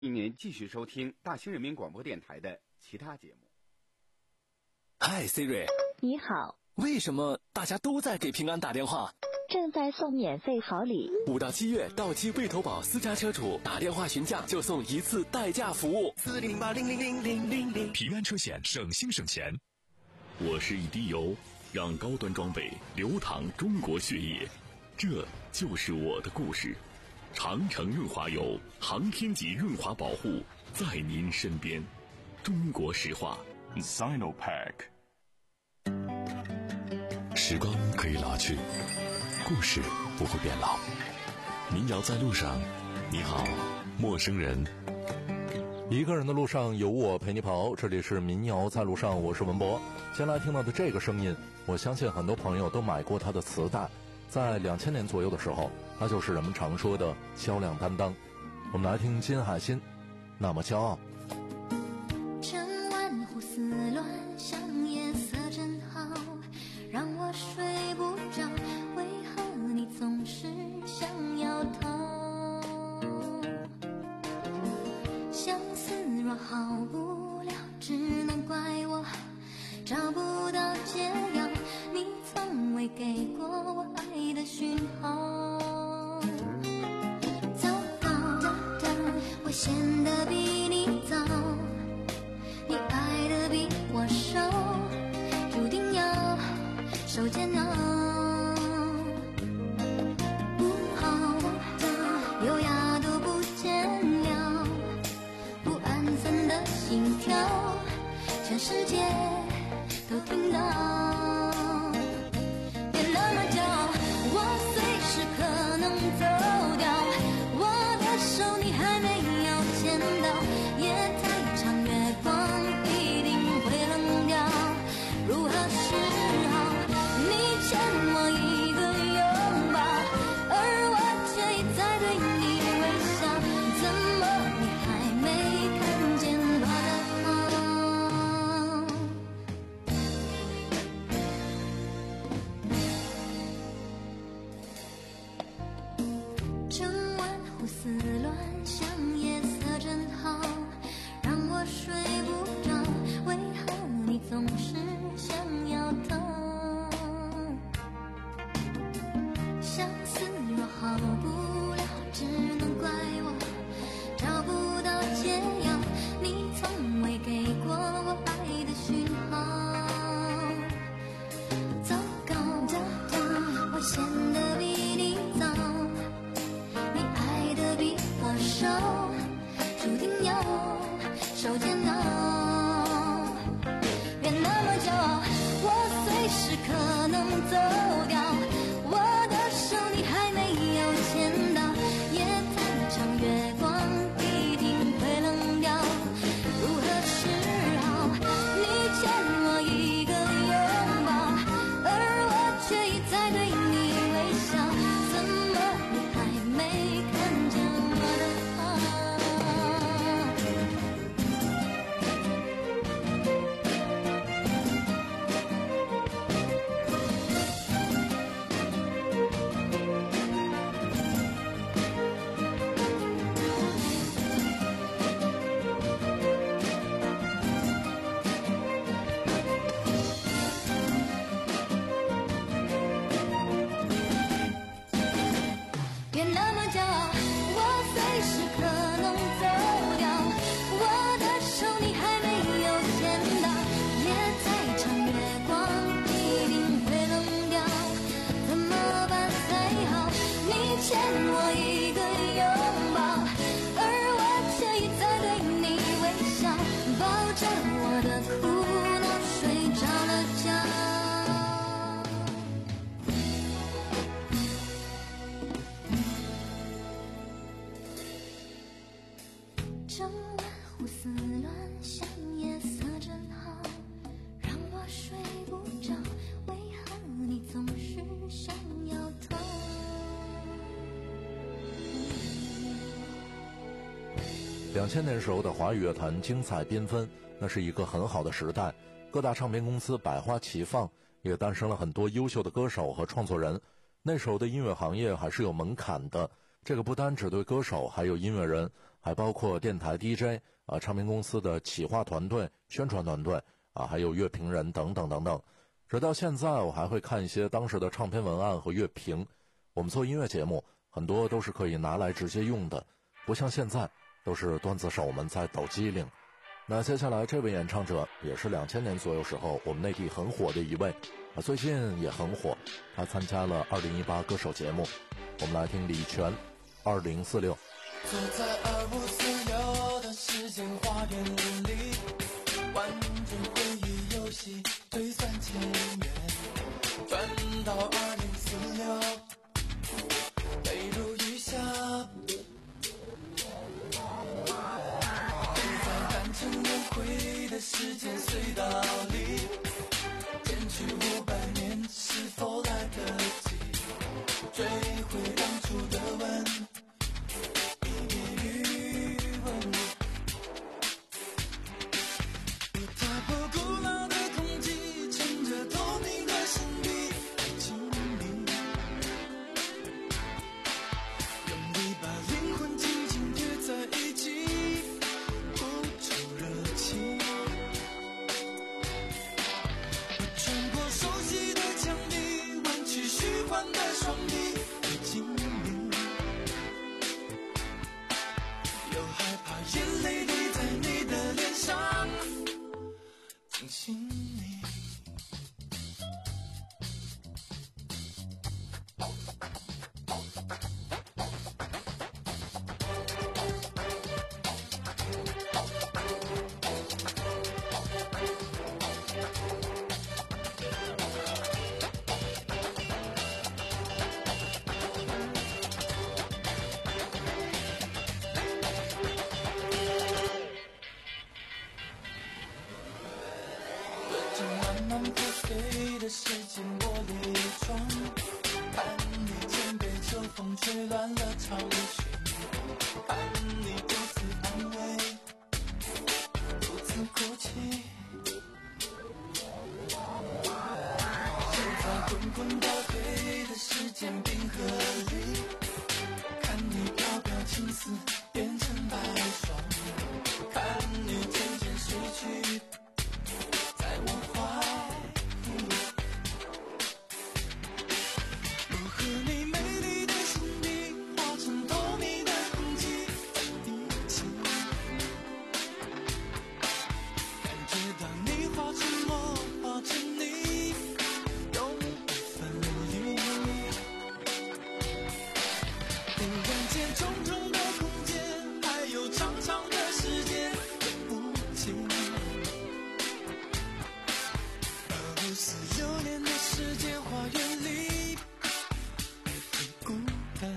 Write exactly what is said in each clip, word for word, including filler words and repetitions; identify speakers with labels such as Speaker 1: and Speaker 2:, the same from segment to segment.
Speaker 1: 欢迎您继续收听大兴人民广播电台的其他节目。
Speaker 2: 嗨 Siri，
Speaker 3: 你好。
Speaker 2: 为什么大家都在给平安打电话？
Speaker 3: 正在送免费好礼。
Speaker 2: 五到七月，到期未投保私家车主打电话询价就送一次代驾服务。
Speaker 4: 四零八零零零零零零，
Speaker 5: 平安车险，省心省钱。我是一滴油，让高端装备流淌中国血液，这就是我的故事。长城润滑油，航天级润滑保护，在您身边。中国石化 Sinopack。 时光可以老去，故事不会变老。民谣在路上，你好，陌生人。
Speaker 6: 一个人的路上有我陪你跑，这里是民谣在路上，我是文博。先来听到的这个声音，我相信很多朋友都买过他的磁带，在两千年左右的时候，他就是人们常说的销量担当。我们来听金海心，那么骄傲。
Speaker 7: 趁晚胡思乱想，夜色真好，让我睡不着，为何你总是想要逃？相思若好无聊，只能怪我找不到解药，你从未给过我爱的讯号。糟糕，我显得比你早，你爱的比我少，注定要受煎熬。不好的优雅都不见了，不安分的心跳，全世界都听到。别那么骄傲，我随时可能走掉，我的手你还没有牵到，夜太长，月光一定会冷掉。如何是好？你欠我一个拥抱，而我却一再对你微笑，怎么你还没看见我的好？整晚胡思乱想，夜色真好，让我睡不着，为何你总是想要逃？相思若好不了，只能怪我找不到解药，你从未给过我爱的讯号。糟糕，我显得比你早，你爱的比我少，注定要受煎熬。别那么骄傲，我随时可能走掉，我的手你还没有牵到，夜太长，月光一定会冷掉。如何是好？你欠我一个拥抱，而我却一再对你微笑，怎么你还没看见我的好？别那么骄傲，我随时可能走掉，我的手你还没有牵到，夜再长，月光一定会冷掉，怎么办才好？你欠我一个拥抱，而我却一再对你微笑，抱着我的苦恼睡着了觉。整晚胡思乱想，夜色真好，让我睡不着，为何你总是想要逃？
Speaker 6: 两千年时候的华语乐坛精彩缤纷，那是一个很好的时代，各大唱片公司百花齐放，也诞生了很多优秀的歌手和创作人。那时候的音乐行业还是有门槛的，这个不单只对歌手，还有音乐人， 还包括电台 D J 啊、唱片公司的企划团队、宣传团队啊，还有乐评人等等等等。直到现在，我还会看一些当时的唱片文案和乐评。我们做音乐节目，很多都是可以拿来直接用的，不像现在都是段子手们在抖机灵。那接下来这位演唱者也是两千年左右时候我们内地很火的一位，啊，最近也很火，他参加了二零一八歌手节目。我们来听李泉二零四六。
Speaker 8: 坐在二五四六的时间花园里，玩着回忆游戏，推算前缘，转到二零四六，泪如雨下。单程轮回的时间隧道里，减去五百年是否来得及追回当初的吻，一夜余温，踏破古老的空气，乘着透明的身体经历，用力把灵魂紧紧贴在一起，眼泪滴在你的脸上，惊醒你。慢慢破碎的时间玻璃窗，看你肩被秋风吹乱了长裙，看你独自安慰，独自哭泣，就在滚滚倒退的时间冰河里，看你飘飘青丝变成白霜，看你渐渐睡去在我怀里，我和你美丽的心底化成透明的空气在一起，感觉到你化成我，化成你，永不分离。忽然间重重的空间，还有长长的时间不及，四六年的时间花园里很孤单，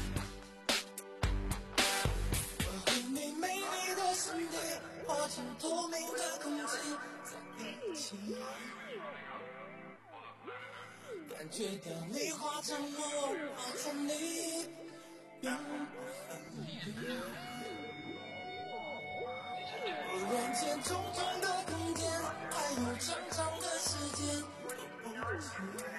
Speaker 8: 我和你美丽的身体化成透明的空气在一起，感觉到你化成我，化成你，永不分离。忽然间重重的空间，还有长长的时间都不及，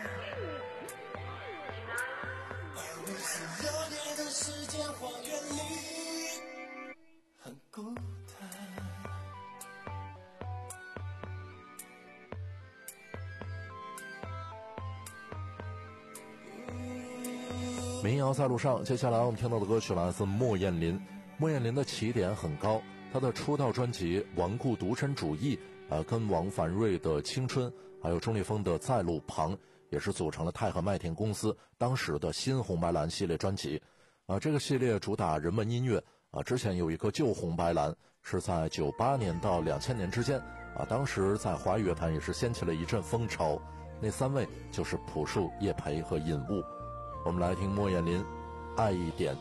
Speaker 8: 二五四六年的时间花园里很孤单。
Speaker 6: 民谣在路上，接下来我们听到的歌曲来自莫艳琳。莫艳琳的起点很高，她的出道专辑《顽固独身主义》呃，跟王凡瑞的《青春》还有钟立风的《在路旁》也是组成了太和麦田公司当时的新红白蓝系列专辑。啊、呃，这个系列主打人文音乐啊、呃，之前有一个旧红白蓝是在九八年到两千年之间啊、呃，当时在华语乐坛也是掀起了一阵风潮。那三位就是朴树、叶培和尹悟。我们来听莫艳琳《爱一点》。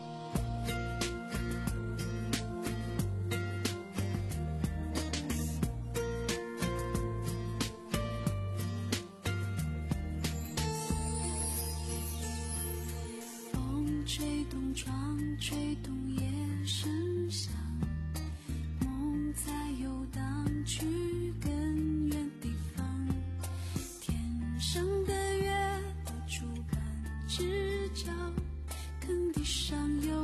Speaker 7: 风吹动窗，吹动夜声响，梦在游荡去更远地方，天上的月的主板直角，坑地上有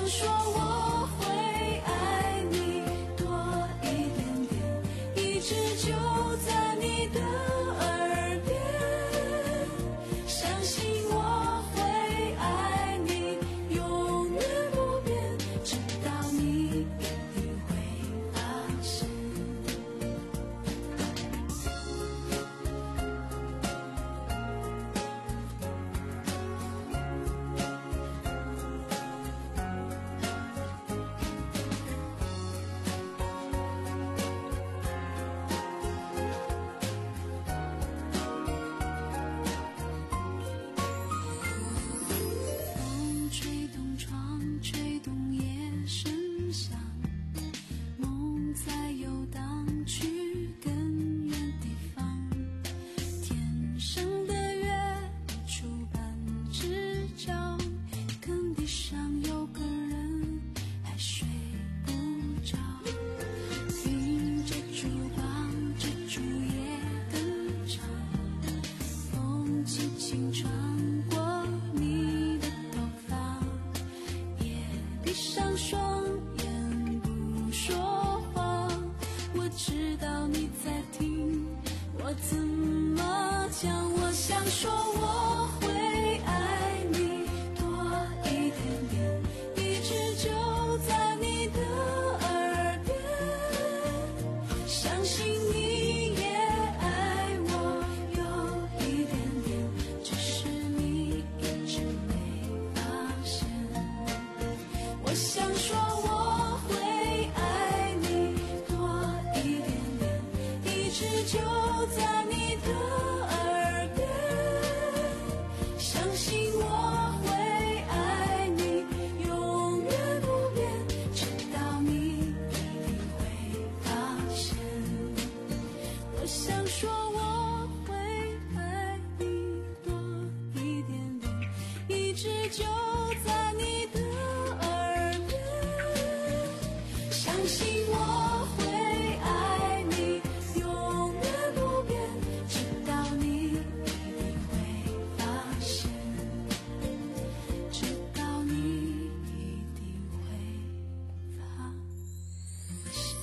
Speaker 8: 想说我会爱你多一点点，一直就在你的耳边，相信我会爱你永远不变，直到你一定会发现。风吹动窗，吹动夜声响，梦在游荡去更远地方。天上的月出半只脚，坑地上有个人还睡不着，听着烛光，这烛夜的长，风轻轻穿过你的头发，也闭上双眼不说话。我知道你在听，我怎么讲？我想说我会爱你多一点点，一直就在你的耳边，相信你也爱我有一点点，只是你一直没发现。我想说我会爱你多一点点，一直就在你的耳边，相信我会爱你永远不变，直到你一定会发现。我想说我会爱你多一点点，一直就在你的耳边，相信我会爱你永远不变，直到你一定会发现，直到你一定会发现。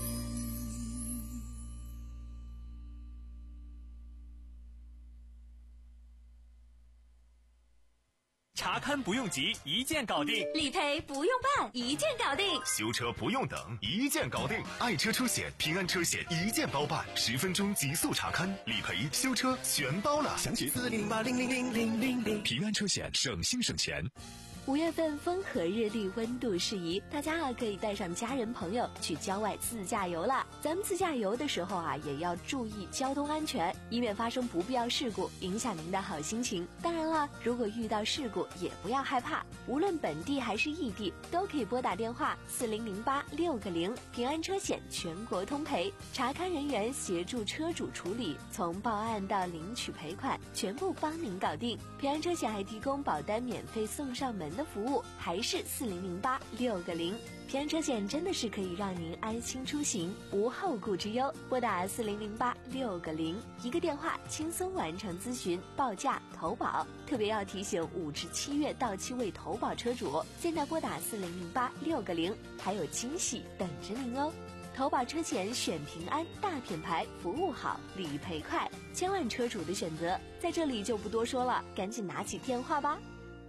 Speaker 9: 查勘不用急，一键搞定；
Speaker 10: 理赔不用办，一键搞定；
Speaker 11: 修车不用等，一键搞定。爱车车险、平安车险一键包办，十分钟极速查勘、理赔、修车全包了。
Speaker 4: 详情四零八零零零零零零。
Speaker 11: 平安车险，省心省钱。
Speaker 10: 五月份风和日丽，温度适宜，大家啊可以带上家人朋友去郊外自驾游了。咱们自驾游的时候啊，也要注意交通安全，以免发生不必要事故，影响您的好心情。当然了，如果遇到事故也不要害怕，无论本地还是异地，都可以拨打电话四零零八六个零，平安车险全国通赔，查勘人员协助车主处理，从报案到领取赔款，全部帮您搞定。平安车险还提供保单免费送上门的服务，还是四零零八六个零。平安车险真的是可以让您安心出行，无后顾之忧。拨打四零零八六个零，一个电话轻松完成咨询、报价、投保。特别要提醒五至七月到期未投保车主，现在拨打四零零八六个零，还有惊喜等着您哦。投保车险选平安，大品牌，服务好，理赔快，千万车主的选择，在这里就不多说了，赶紧拿起电话吧。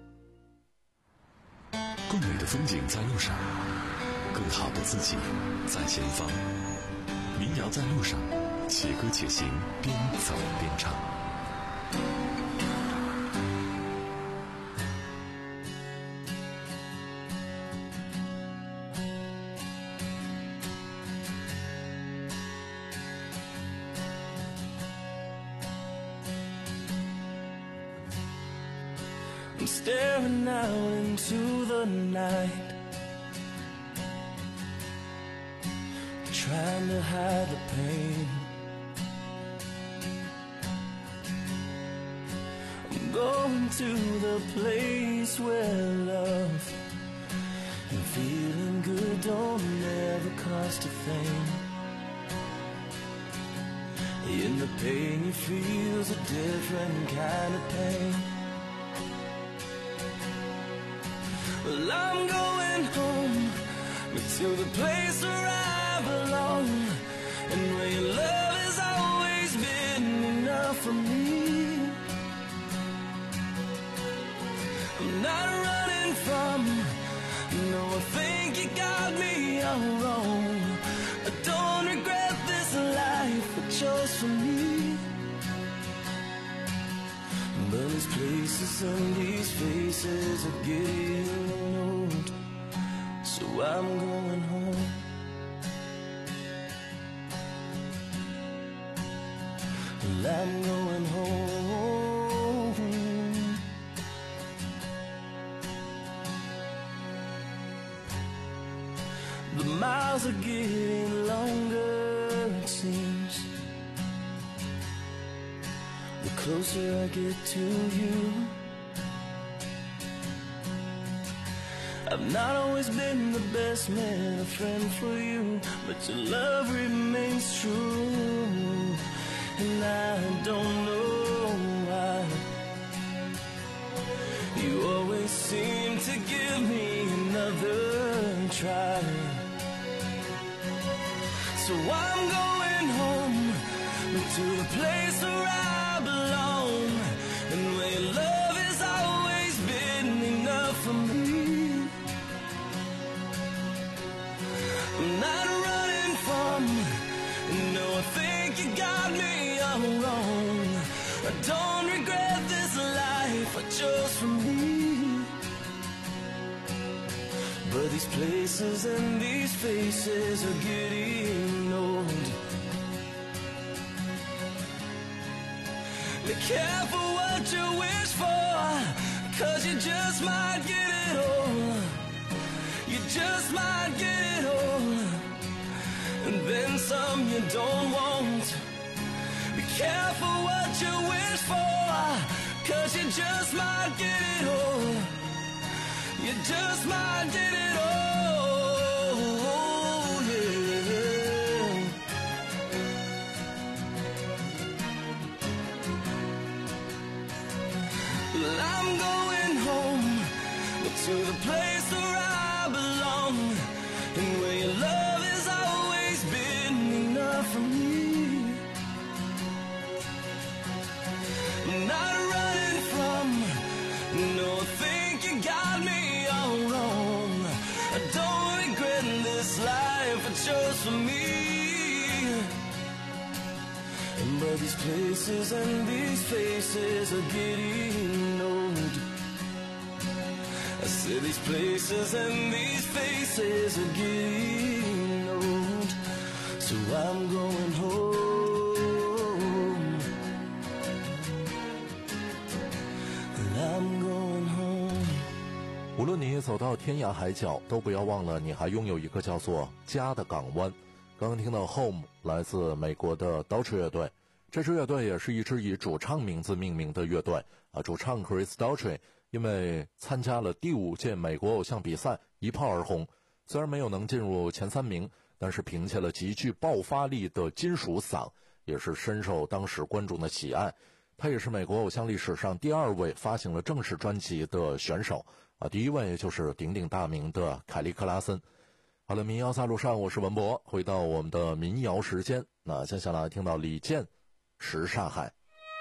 Speaker 5: 更美的风景在路上，更好的自己在前方。民谣在路上，且歌且行，边走边唱。
Speaker 8: I'm staring out into the night, trying to hide the pain. I'm going to the place where love and feeling good don't ever cost a thing. In the pain you feel's a different kind of pain. Well, I'm going home to the place where I belong, and where your love has always been enough for me. I'm not running from, no, I think you got me all wrong. I don't regret this life I chose for me. But these places and these faces are getting old, so I'm going home. Well, I'm going home. The miles are getting longer, it seems, the closer I get to you. I've not always been the best man, a friend for you, but your love remains true, and I don't know why. You always seem to give me another try. So I'm going home to the place where I belong, and where love has always been enough for me. I'm not running from, no, I think you got me all wrong. I don't regret this life I chose for me. But these places and these faces are getting old. Be careful what you wish for, 'cause you just might get it all. You just might get it all, and then some you don't want. Be careful what you wish for, 'cause you just might get it all. You just might get it all, yeah. Well, I'm going home to the place where I belong, and where your love has always been enough for me. I'm not running from, no, I think you got me all wrong. I don't regret this life I chose for me. But these places and these faces are getting old. I said these places and these faces are getting old, so I'm going home. I'm going home.
Speaker 6: 无论你走到天涯海角，都不要忘了你还拥有一个叫做家的港湾。刚刚听到 Home 来自美国的 Daughtry 乐队，这支乐队也是一支以主唱名字命名的乐队啊。主唱 Chris Daughtry 因为参加了第五届美国偶像比赛一炮而红，虽然没有能进入前三名，但是凭借了极具爆发力的金属嗓，也是深受当时观众的喜爱。他也是美国偶像历史上第二位发行了正式专辑的选手啊，第一位就是鼎鼎大名的凯利克拉森。好了，民谣在路上，我是文博，回到我们的民谣时间。那接下来听到李健《什刹海》。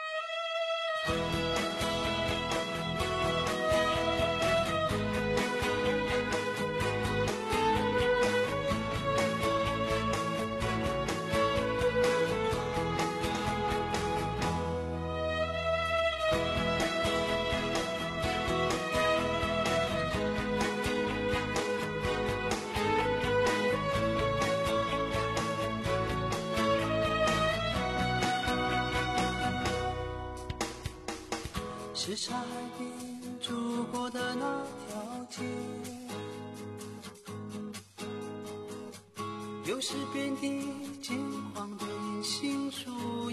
Speaker 8: 是沙海边住过的那条街，有时遍地金黄的银杏树叶，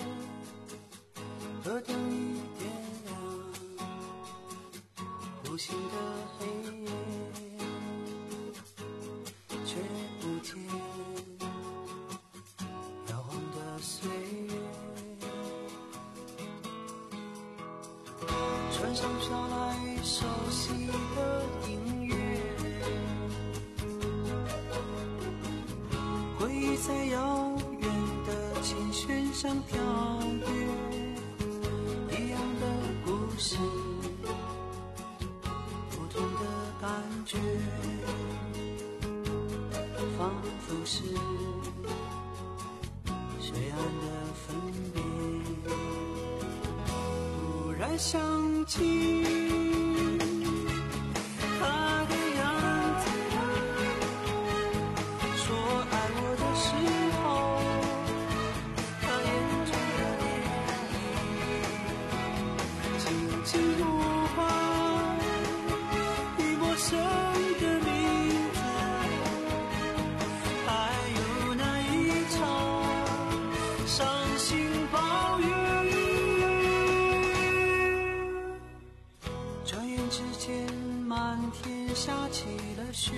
Speaker 8: 河灯一点亮无形的黑夜，却不见摇晃的岁月，船上飘来熟悉的音乐， 回忆在遥远的琴弦上跳跃，一样的故事，不同的感觉，仿佛是水岸的分别。突然想起他的样子，说爱我的时候，他眼中的涟漪，轻轻呼唤已陌生的名字，还有那一场伤心暴雨。转眼之间，满天下起了雪，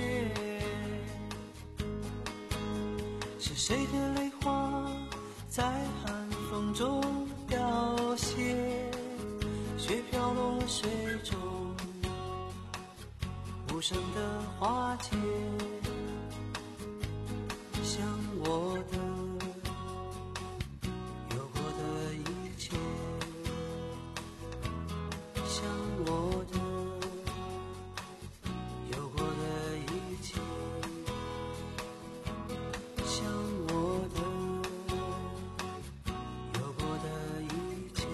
Speaker 8: 是谁的泪花在寒风中凋谢？雪飘落水中，无声的化解，像我的有过的一切，像我的有过的一切，像我的有过的一切。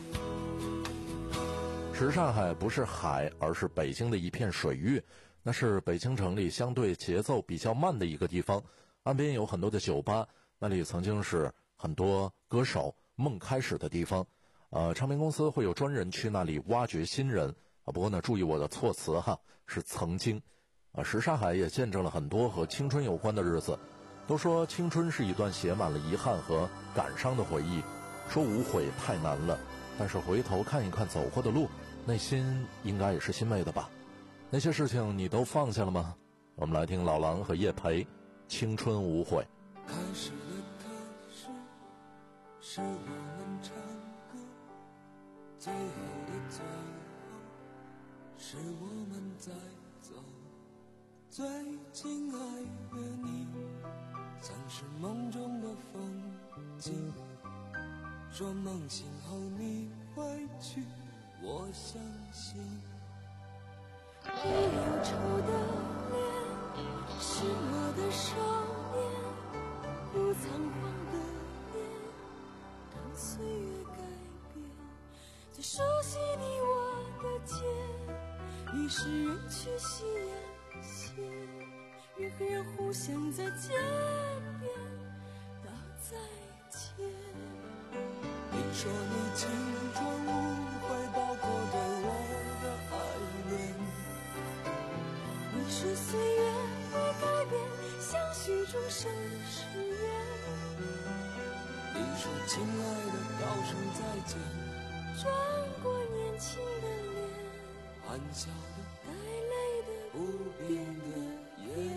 Speaker 6: 什刹海不是海，而是北京的一片水域，那是北京城里相对节奏比较慢的一个地方，岸边有很多的酒吧，那里曾经是很多歌手梦开始的地方。呃，唱片公司会有专人去那里挖掘新人啊。不过呢，注意我的措辞哈，是曾经。啊，什刹海也见证了很多和青春有关的日子。都说青春是一段写满了遗憾和感伤的回忆，说无悔太难了，但是回头看一看走过的路，内心应该也是欣慰的吧。那些事情你都放下了吗？我们来听老狼和叶培，青春无悔。
Speaker 8: 开始的开始，是我们唱歌，最后的最后，是我们在走。最亲爱的你，像是梦中的风景，说梦醒后你会去，我相信。
Speaker 7: 你忧愁的脸，是我的少年，不仓皇的脸，让岁月改变。最熟悉你我的街，已是人去夕阳斜，人和人互相在街边道再见。
Speaker 8: 你说你青春无悔，包括对我的爱恋。
Speaker 7: 你说岁月会改变，相许终生誓言。
Speaker 8: 你说亲爱的，道声再见。
Speaker 7: 转过年轻的脸，
Speaker 8: 含笑的，
Speaker 7: 带泪的，
Speaker 8: 不变的眼。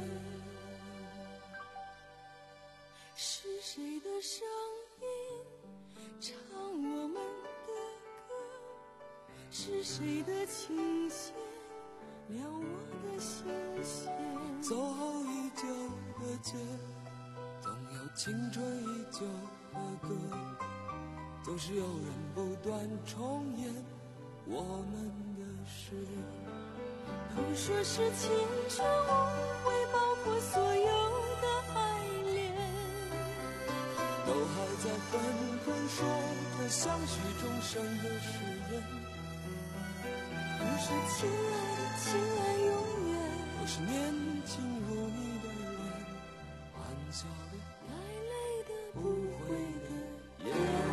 Speaker 7: 是谁的声音唱我们的歌？是谁的琴弦撩我的心弦？
Speaker 8: 走后已久的街，总有青春依旧的歌，总是有人不断重演我们的事。
Speaker 7: 都说是青春无悔，包括所有的爱恋，
Speaker 8: 都还在纷纷说着相许终生的誓言。
Speaker 7: 不是亲爱的，亲爱永远，
Speaker 8: 都是年轻如你的脸，含笑的，
Speaker 7: 带泪的，不悔的眼。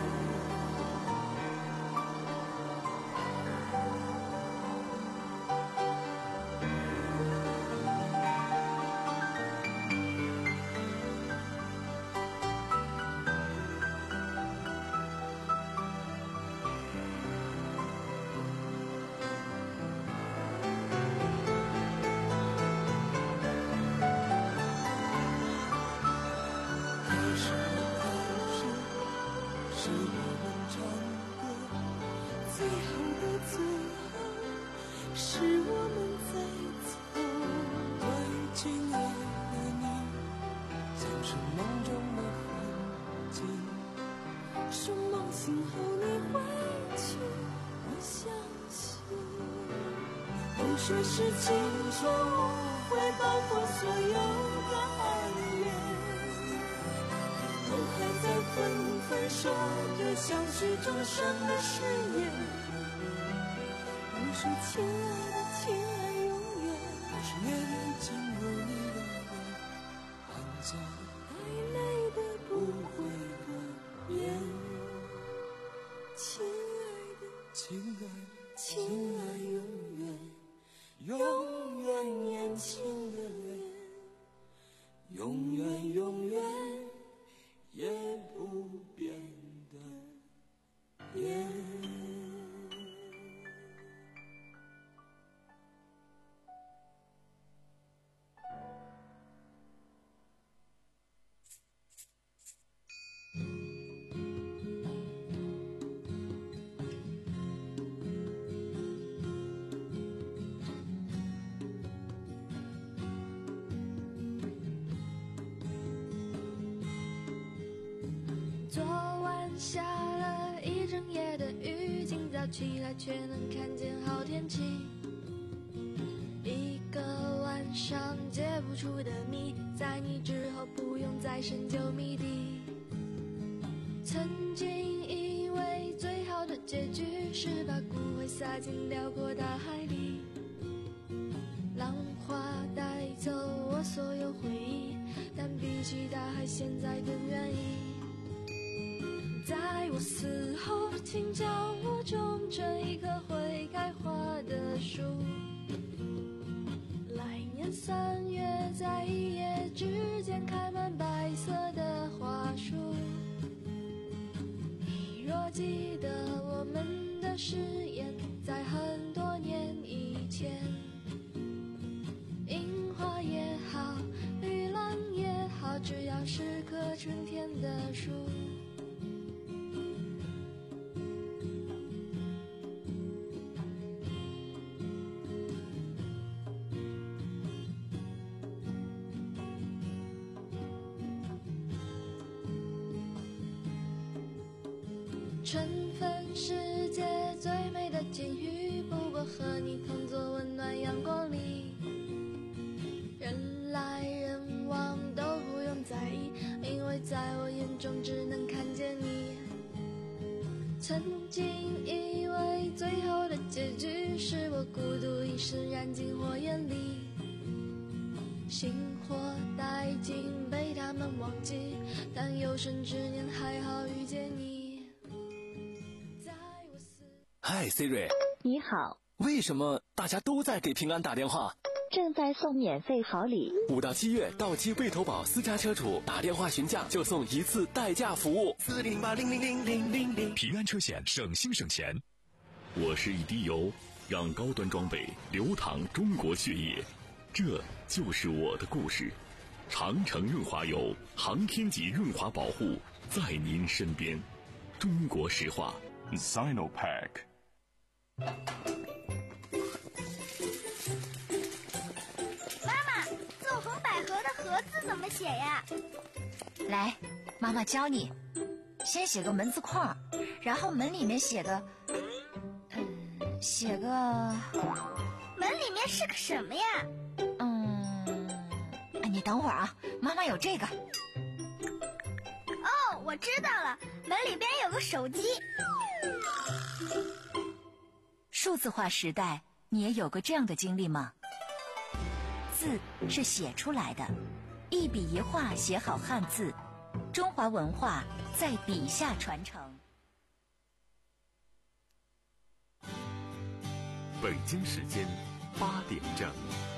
Speaker 8: 是梦今后你会去，我相信。都说是青春无悔，包括所有的爱恋，都还在纷纷说着相许终生的誓言。我说亲爱的，亲爱永远，是眼睛有你的脸，含着带泪的不会哽咽。亲爱的，亲爱的，亲爱永远，永远年轻的脸，永远永远也不变的眼。
Speaker 7: 昨晚下了一整夜的雨，今早起来却能看见好天气。一个晚上解不出的谜，在你之后不用再深究谜底。曾经以为最好的结局是把骨灰撒进辽阔大海里，浪花带走我所有回忆，但比起大海现在更愿意。在我死后，请将我种成一棵会开花的树。来年三月，在一夜之间开满白色的花束。你若记得我们的誓言，在很多年以前。樱花也好，玉兰也好，只要是棵春天的树。春分世界最美的境遇，不过和你同坐温暖阳光里。人来人往都不用在意，因为在我眼中只能看见你。曾经以为最后的结局是我孤独一生燃尽火焰里，星火殆尽被他们忘记，但有生之年还好遇见你。
Speaker 2: 嗨 Siri，
Speaker 3: 你好，
Speaker 2: 为什么大家都在给平安打电话？
Speaker 3: 正在送免费好礼。
Speaker 2: 五到七月，到期未投保私家车主打电话询价就送一次代驾服务。
Speaker 4: 四零八零零零零零零，
Speaker 11: 平安车险，省心省钱。
Speaker 5: 我是一滴油，让高端装备流淌中国血液，这就是我的故事。长城润滑油，航天级润滑保护，在您身边。中国石化
Speaker 11: Sinopack。
Speaker 12: 妈妈，纵横捭阖的阖字怎么写呀？
Speaker 13: 来，妈妈教你。先写个门字框，然后门里面写个，嗯，写个。
Speaker 12: 门里面是个什么呀？
Speaker 13: 嗯，你等会儿啊，妈妈有这个。
Speaker 12: 哦，我知道了，门里边有个手机。
Speaker 13: 数字化时代，你也有过这样的经历吗？字是写出来的，一笔一画写好汉字，中华文化在笔下传承。
Speaker 5: 北京时间八点正。